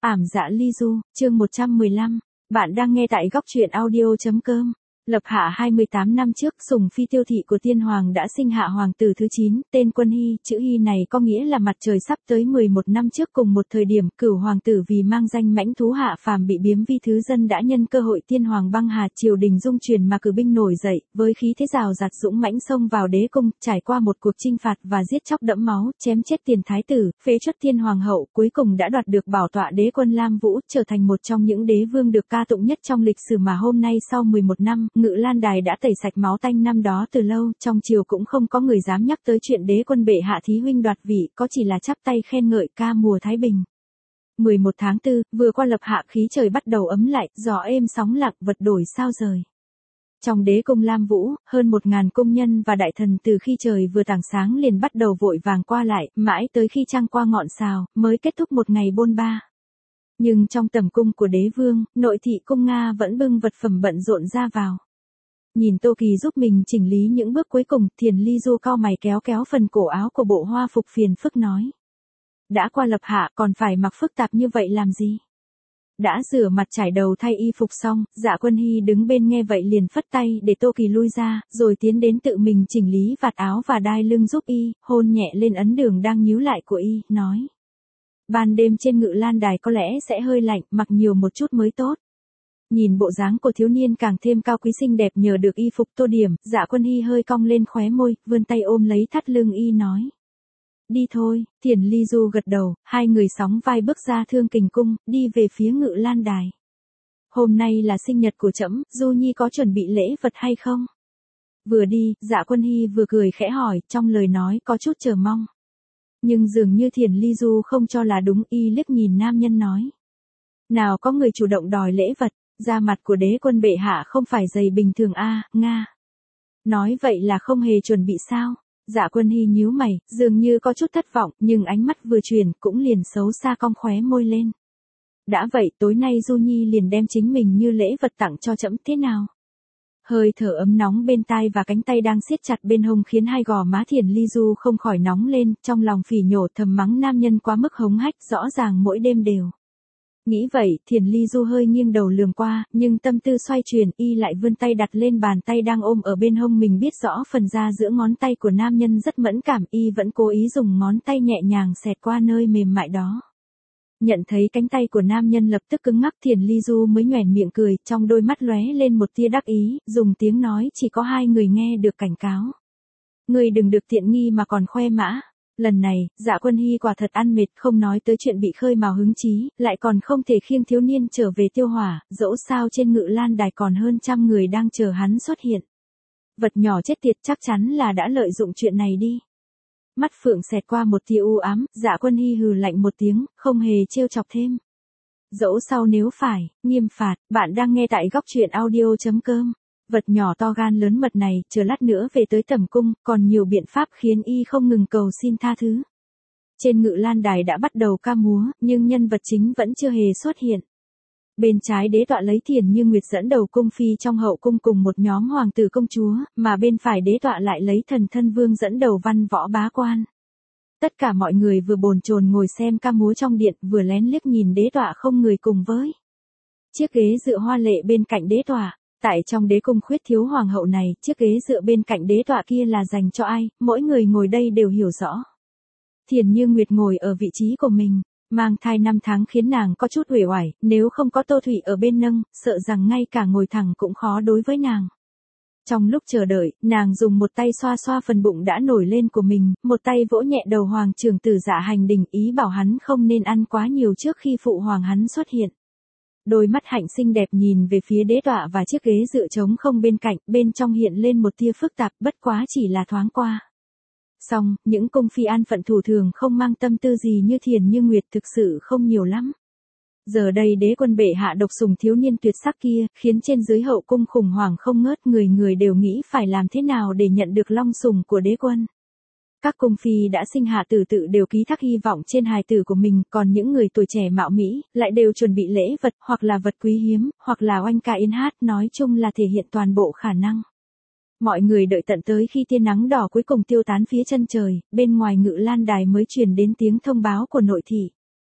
Ảm dạ ly du, chương 115. Bạn đang nghe tại góc truyện audio.com. Lập hạ 28 năm trước, sùng phi tiêu thị của tiên hoàng đã sinh hạ hoàng tử thứ 9, tên Quân Hy. Chữ Hy này có nghĩa là mặt trời sắp tới. 11 năm trước cùng một thời điểm, Cửu hoàng tử vì mang danh mãnh thú hạ phàm bị biếm vi thứ dân đã nhân cơ hội tiên hoàng băng hà, triều đình dung chuyển mà cử binh nổi dậy, với khí thế rào rạt dũng mãnh xông vào đế cung, trải qua một cuộc chinh phạt và giết chóc đẫm máu, chém chết tiền thái tử, phế truất tiên hoàng hậu, cuối cùng đã đoạt được bảo tọa đế quân Lam Vũ, trở thành một trong những đế vương được ca tụng nhất trong lịch sử. Mà hôm nay sau 11 năm, Ngự Lan Đài đã tẩy sạch máu tanh năm đó từ lâu, trong triều cũng không có người dám nhắc tới chuyện đế quân bệ hạ thí huynh đoạt vị, có chỉ là chắp tay khen ngợi ca mùa thái bình. 11 tháng 4, vừa qua lập hạ, khí trời bắt đầu ấm lại, gió êm sóng lặng, vật đổi sao rời. Trong đế cung Lam Vũ, hơn 1000 công nhân và đại thần từ khi trời vừa tảng sáng liền bắt đầu vội vàng qua lại, mãi tới khi trăng qua ngọn sào, mới kết thúc một ngày bôn ba. Nhưng trong tầm cung của đế vương, nội thị cung Nga vẫn bưng vật phẩm bận rộn ra vào. Nhìn Tô Kỳ giúp mình chỉnh lý những bước cuối cùng, Thiền Ly Du cau mày kéo kéo phần cổ áo của bộ hoa phục phiền phức nói. Đã qua lập hạ, còn phải mặc phức tạp như vậy làm gì? Đã rửa mặt trải đầu thay y phục xong, Dạ Quân Hy đứng bên nghe vậy liền phất tay để Tô Kỳ lui ra, rồi tiến đến tự mình chỉnh lý vạt áo và đai lưng giúp y, hôn nhẹ lên ấn đường đang nhíu lại của y, nói. Ban đêm trên Ngự Lan Đài có lẽ sẽ hơi lạnh, mặc nhiều một chút mới tốt. Nhìn bộ dáng của thiếu niên càng thêm cao quý xinh đẹp nhờ được y phục tô điểm, Dạ Quân Hy hơi cong lên khóe môi, vươn tay ôm lấy thắt lưng y nói. Đi thôi. Thiền Ly Du gật đầu, hai người sóng vai bước ra Thương Kình cung, đi về phía Ngự Lan Đài. Hôm nay là sinh nhật của trẫm, Du Nhi có chuẩn bị lễ vật hay không? Vừa đi, Dạ Quân Hy vừa cười khẽ hỏi, trong lời nói có chút chờ mong. Nhưng dường như Thiền Ly Du không cho là đúng, y liếc nhìn nam nhân nói. Nào có người chủ động đòi lễ vật, da mặt của đế quân bệ hạ không phải dày bình thường a, Nga. Nói vậy là không hề chuẩn bị sao? Dạ Quân Hy nhíu mày, dường như có chút thất vọng, nhưng ánh mắt vừa chuyển cũng liền xấu xa cong khóe môi lên. Đã vậy tối nay Du Nhi liền đem chính mình như lễ vật tặng cho trẫm, thế nào? Hơi thở ấm nóng bên tai và cánh tay đang siết chặt bên hông khiến hai gò má Thiền Ly Du không khỏi nóng lên, trong lòng phỉ nhổ thầm mắng nam nhân quá mức hống hách, rõ ràng mỗi đêm đều. Nghĩ vậy, Thiền Ly Du hơi nghiêng đầu lườm qua, nhưng tâm tư xoay chuyển, y lại vươn tay đặt lên bàn tay đang ôm ở bên hông mình, biết rõ phần da giữa ngón tay của nam nhân rất mẫn cảm, y vẫn cố ý dùng ngón tay nhẹ nhàng xẹt qua nơi mềm mại đó. Nhận thấy cánh tay của nam nhân lập tức cứng ngắc, Thiền Ly Du mới nhoẻn miệng cười, trong đôi mắt lóe lên một tia đắc ý, dùng tiếng nói chỉ có hai người nghe được cảnh cáo. Người đừng được tiện nghi mà còn khoe mã. Lần này, Dạ Quân Hy quả thật ăn mệt, không nói tới chuyện bị khơi mào hứng chí, lại còn không thể khiêng thiếu niên trở về tiêu hỏa, dẫu sao trên Ngự Lan Đài còn hơn trăm người đang chờ hắn xuất hiện. Vật nhỏ chết tiệt chắc chắn là đã lợi dụng chuyện này đi. Mắt phượng xẹt qua một tia u ám, Dạ Quân Hy hừ lạnh một tiếng, không hề trêu chọc thêm. Dẫu sau nếu phải, nghiêm phạt, bạn đang nghe tại góc truyện audio.com. Vật nhỏ to gan lớn mật này, chờ lát nữa về tới tẩm cung, còn nhiều biện pháp khiến y không ngừng cầu xin tha thứ. Trên Ngự Lan Đài đã bắt đầu ca múa, nhưng nhân vật chính vẫn chưa hề xuất hiện. Bên trái đế tọa lấy Thiền Như Nguyệt dẫn đầu cung phi trong hậu cung cùng một nhóm hoàng tử công chúa, mà bên phải đế tọa lại lấy Thần Thân Vương dẫn đầu văn võ bá quan. Tất cả mọi người vừa bồn chồn ngồi xem ca múa trong điện, vừa lén liếc nhìn đế tọa không người cùng với. Chiếc ghế dựa hoa lệ bên cạnh đế tọa. Tại trong đế cung khuyết thiếu hoàng hậu này, chiếc ghế dựa bên cạnh đế tọa kia là dành cho ai, mỗi người ngồi đây đều hiểu rõ. Thiền Như Nguyệt ngồi ở vị trí của mình, mang thai 5 tháng khiến nàng có chút uể oải, nếu không có Tô Thủy ở bên nâng, sợ rằng ngay cả ngồi thẳng cũng khó đối với nàng. Trong lúc chờ đợi, nàng dùng một tay xoa xoa phần bụng đã nổi lên của mình, một tay vỗ nhẹ đầu hoàng trưởng tử Dạ Hành Đình, ý bảo hắn không nên ăn quá nhiều trước khi phụ hoàng hắn xuất hiện. Đôi mắt hạnh xinh đẹp nhìn về phía đế tọa và chiếc ghế dựa trống không bên cạnh, bên trong hiện lên một tia phức tạp, bất quá chỉ là thoáng qua. Song, những cung phi an phận thủ thường không mang tâm tư gì như Thiền Như Nguyệt thực sự không nhiều lắm. Giờ đây đế quân bệ hạ độc sủng thiếu niên tuyệt sắc kia, khiến trên dưới hậu cung khủng hoảng không ngớt, người người đều nghĩ phải làm thế nào để nhận được long sủng của đế quân. Các cung phi đã sinh hạ tử tự đều ký thác hy vọng trên hài tử của mình, còn những người tuổi trẻ mạo mỹ, lại đều chuẩn bị lễ vật, hoặc là vật quý hiếm, hoặc là oanh ca yến hát, nói chung là thể hiện toàn bộ khả năng. Mọi người đợi tận tới khi tia nắng đỏ cuối cùng tiêu tán phía chân trời, bên ngoài Ngự Lan Đài mới truyền đến tiếng thông báo của nội thị.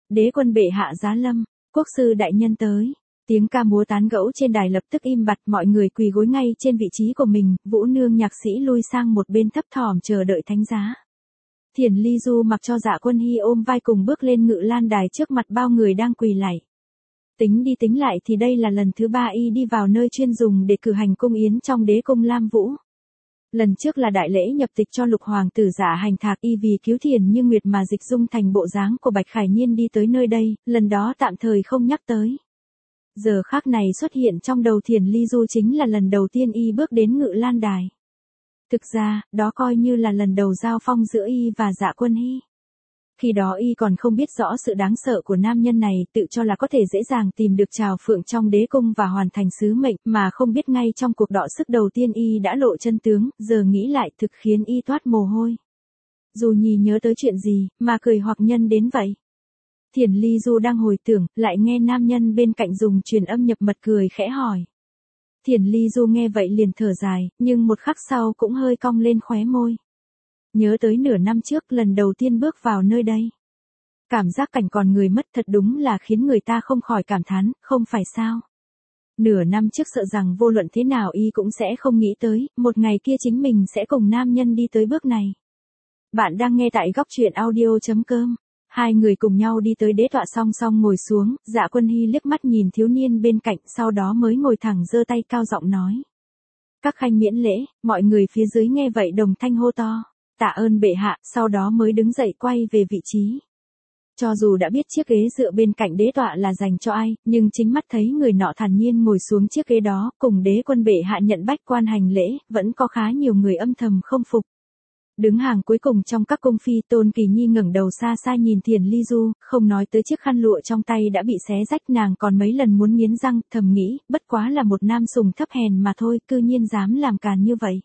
Đế quân bệ hạ giá lâm, quốc sư đại nhân tới. Tiếng ca múa tán gẫu trên đài lập tức im bặt, mọi người quỳ gối ngay trên vị trí của mình, Vũ Nương nhạc sĩ lui sang một bên thấp thỏm chờ đợi thánh giá. Thiền Ly Du mặc cho Dạ Quân Hy ôm vai cùng bước lên Ngự Lan đài trước mặt bao người đang quỳ lạy. Tính đi tính lại thì đây là lần thứ 3 y đi vào nơi chuyên dùng để cử hành cung yến trong đế cung Lam Vũ. Lần trước là đại lễ nhập tịch cho lục hoàng tử Dạ Hành Thạc, y vì cứu Thiền Như Nguyệt mà dịch dung thành bộ dáng của Bạch Khải Nhiên đi tới nơi đây, lần đó tạm thời không nhắc tới. Giờ khắc này xuất hiện trong đầu Thiền Ly Du chính là lần đầu tiên y bước đến Ngự Lan đài. Thực ra, đó coi như là lần đầu giao phong giữa y và Dạ Quân Hy. Khi đó y còn không biết rõ sự đáng sợ của nam nhân này, tự cho là có thể dễ dàng tìm được trào phượng trong đế cung và hoàn thành sứ mệnh, mà không biết ngay trong cuộc đọ sức đầu tiên y đã lộ chân tướng, giờ nghĩ lại thực khiến y toát mồ hôi. Dù Nhi nhớ tới chuyện gì, mà cười hoặc nhân đến vậy. Thiền Ly Du đang hồi tưởng, lại nghe nam nhân bên cạnh dùng truyền âm nhập mật cười khẽ hỏi. Thiền Ly Du nghe vậy liền thở dài, nhưng một khắc sau cũng hơi cong lên khóe môi. Nhớ tới nửa năm trước lần đầu tiên bước vào nơi đây. Cảm giác cảnh còn người mất thật đúng là khiến người ta không khỏi cảm thán, không phải sao. Nửa năm trước sợ rằng vô luận thế nào y cũng sẽ không nghĩ tới, một ngày kia chính mình sẽ cùng nam nhân đi tới bước này. Bạn đang nghe tại góc truyện audio.com. Hai người cùng nhau đi tới đế tọa song song ngồi xuống, Dạ Quân Hy liếc mắt nhìn thiếu niên bên cạnh, sau đó mới ngồi thẳng giơ tay cao giọng nói. Các khanh miễn lễ, mọi người phía dưới nghe vậy đồng thanh hô to. Tạ ơn bệ hạ, sau đó mới đứng dậy quay về vị trí. Cho dù đã biết chiếc ghế dựa bên cạnh đế tọa là dành cho ai, nhưng chính mắt thấy người nọ thản nhiên ngồi xuống chiếc ghế đó, cùng đế quân bệ hạ nhận bách quan hành lễ, vẫn có khá nhiều người âm thầm không phục. Đứng hàng cuối cùng trong các cung phi, Tôn Kỳ Nhi ngẩng đầu xa xa nhìn Thiền Ly Du, không nói tới chiếc khăn lụa trong tay đã bị xé rách, nàng còn mấy lần muốn nghiến răng, thầm nghĩ, bất quá là một nam sùng thấp hèn mà thôi, cư nhiên dám làm càn như vậy.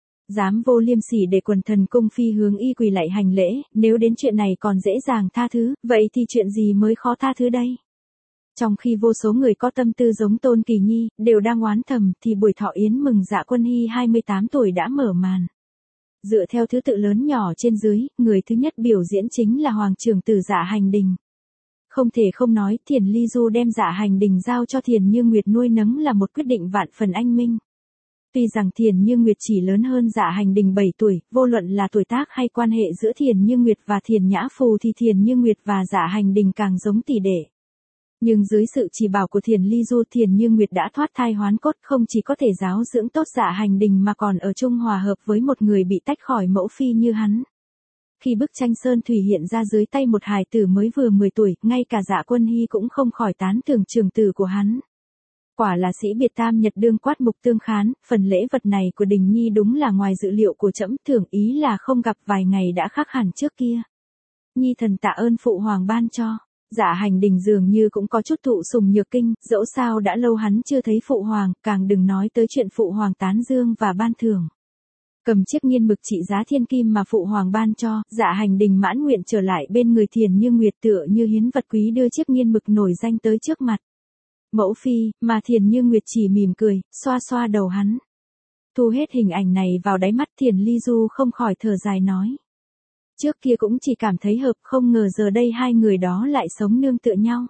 Dám vô liêm sỉ để quần thần cung phi hướng y quỳ lạy hành lễ, nếu đến chuyện này còn dễ dàng tha thứ, vậy thì chuyện gì mới khó tha thứ đây? Trong khi vô số người có tâm tư giống Tôn Kỳ Nhi, đều đang oán thầm, thì buổi thọ yến mừng Dạ Quân Hy 28 tuổi đã mở màn. Dựa theo thứ tự lớn nhỏ trên dưới, người thứ nhất biểu diễn chính là Hoàng trưởng tử Dạ Hành Đình. Không thể không nói, Thiền Ly Du đem Dạ Hành Đình giao cho Thiền Như Nguyệt nuôi nấng là một quyết định vạn phần anh minh. Tuy rằng Thiền Như Nguyệt chỉ lớn hơn Dạ Hành Đình 7 tuổi, vô luận là tuổi tác hay quan hệ giữa Thiền Như Nguyệt và Thiền Nhã Phù thì Thiền Như Nguyệt và Dạ Hành Đình càng giống tỷ đệ. Nhưng dưới sự chỉ bảo của Thiền Ly Du, Thiền Như Nguyệt đã thoát thai hoán cốt, không chỉ có thể giáo dưỡng tốt Dạ Hành Đình mà còn ở chung hòa hợp với một người bị tách khỏi mẫu phi như hắn. Khi bức tranh sơn thủy hiện ra dưới tay một hài tử mới vừa 10 tuổi, ngay cả Dạ Quân Hy cũng không khỏi tán thưởng trường tử của hắn. Quả là sĩ biệt tam nhật đương quát mục tương khán, phần lễ vật này của Đình Nhi đúng là ngoài dự liệu của trẫm, thưởng ý là không gặp vài ngày đã khác hẳn trước kia. Nhi thần tạ ơn phụ hoàng ban cho. Dạ Hành Đình dường như cũng có chút thụ sùng nhược kinh, dẫu sao đã lâu hắn chưa thấy phụ hoàng, càng đừng nói tới chuyện phụ hoàng tán dương và ban thưởng. Cầm chiếc nghiên mực trị giá thiên kim mà phụ hoàng ban cho, Dạ Hành Đình mãn nguyện trở lại bên người Thiền Như Nguyệt, tựa như hiến vật quý đưa chiếc nghiên mực nổi danh tới trước mặt mẫu phi, mà Thiền Như Nguyệt chỉ mỉm cười, xoa xoa đầu hắn. Thu hết hình ảnh này vào đáy mắt, Thiền Ly Du không khỏi thở dài nói. Trước kia cũng chỉ cảm thấy hợp, không ngờ giờ đây hai người đó lại sống nương tựa nhau.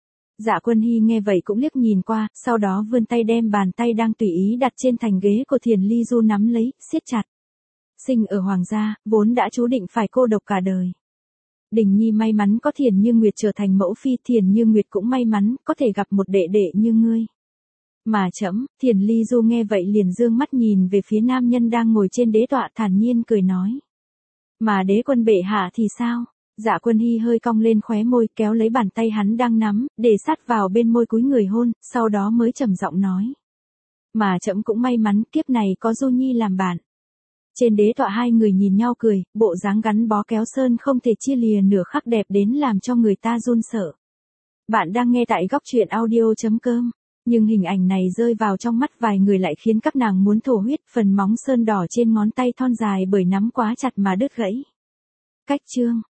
Dạ Quân Hy nghe vậy cũng liếc nhìn qua, sau đó vươn tay đem bàn tay đang tùy ý đặt trên thành ghế của Thiền Ly Du nắm lấy, siết chặt. Sinh ở hoàng gia, vốn đã chú định phải cô độc cả đời. Đình Nhi may mắn có Thiền Như Nguyệt trở thành mẫu phi, Thiền Như Nguyệt cũng may mắn có thể gặp một đệ đệ như ngươi. Mà trẫm, Thiền Ly Du nghe vậy liền dương mắt nhìn về phía nam nhân đang ngồi trên đế tọa, thản nhiên cười nói. Mà đế quân bệ hạ thì sao? Dạ Quân Hy hơi cong lên khóe môi, kéo lấy bàn tay hắn đang nắm, để sát vào bên môi cúi người hôn, sau đó mới trầm giọng nói. Mà trẫm cũng may mắn, kiếp này có Du Nhi làm bạn. Trên đế tọa hai người nhìn nhau cười, bộ dáng gắn bó kéo sơn không thể chia lìa nửa khắc đẹp đến làm cho người ta run sợ. Bạn đang nghe tại góc truyện audio.com. Nhưng hình ảnh này rơi vào trong mắt vài người lại khiến các nàng muốn thổ huyết, phần móng sơn đỏ trên ngón tay thon dài bởi nắm quá chặt mà đứt gãy. Cách chương.